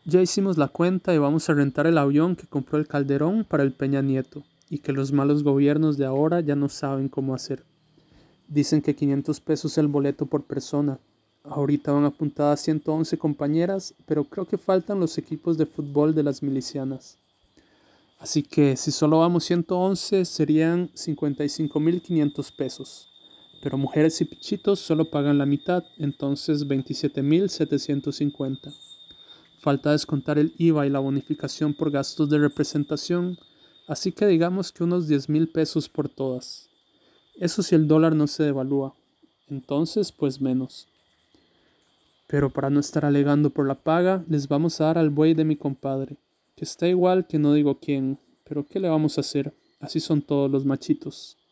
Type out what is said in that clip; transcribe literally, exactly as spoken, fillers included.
Ya hicimos la cuenta y vamos a rentar el avión que compró el Calderón para el Peña Nieto y que los malos gobiernos de ahora ya no saben cómo hacer. Dicen que quinientos pesos el boleto por persona. Ahorita van apuntadas ciento once compañeras, pero creo que faltan los equipos de fútbol de las milicianas. Así que si solo vamos ciento once serían cincuenta y cinco mil quinientos pesos. Pero mujeres y pichitos solo pagan la mitad, entonces veintisiete mil setecientos cincuenta. Falta descontar el I V A y la bonificación por gastos de representación, así que digamos que unos diez mil pesos por todas. Eso si el dólar no se devalúa. Entonces, pues menos. Pero para no estar alegando por la paga, les vamos a dar al buey de mi compadre, que está igual que no digo quién, pero ¿qué le vamos a hacer? Así son todos los machitos.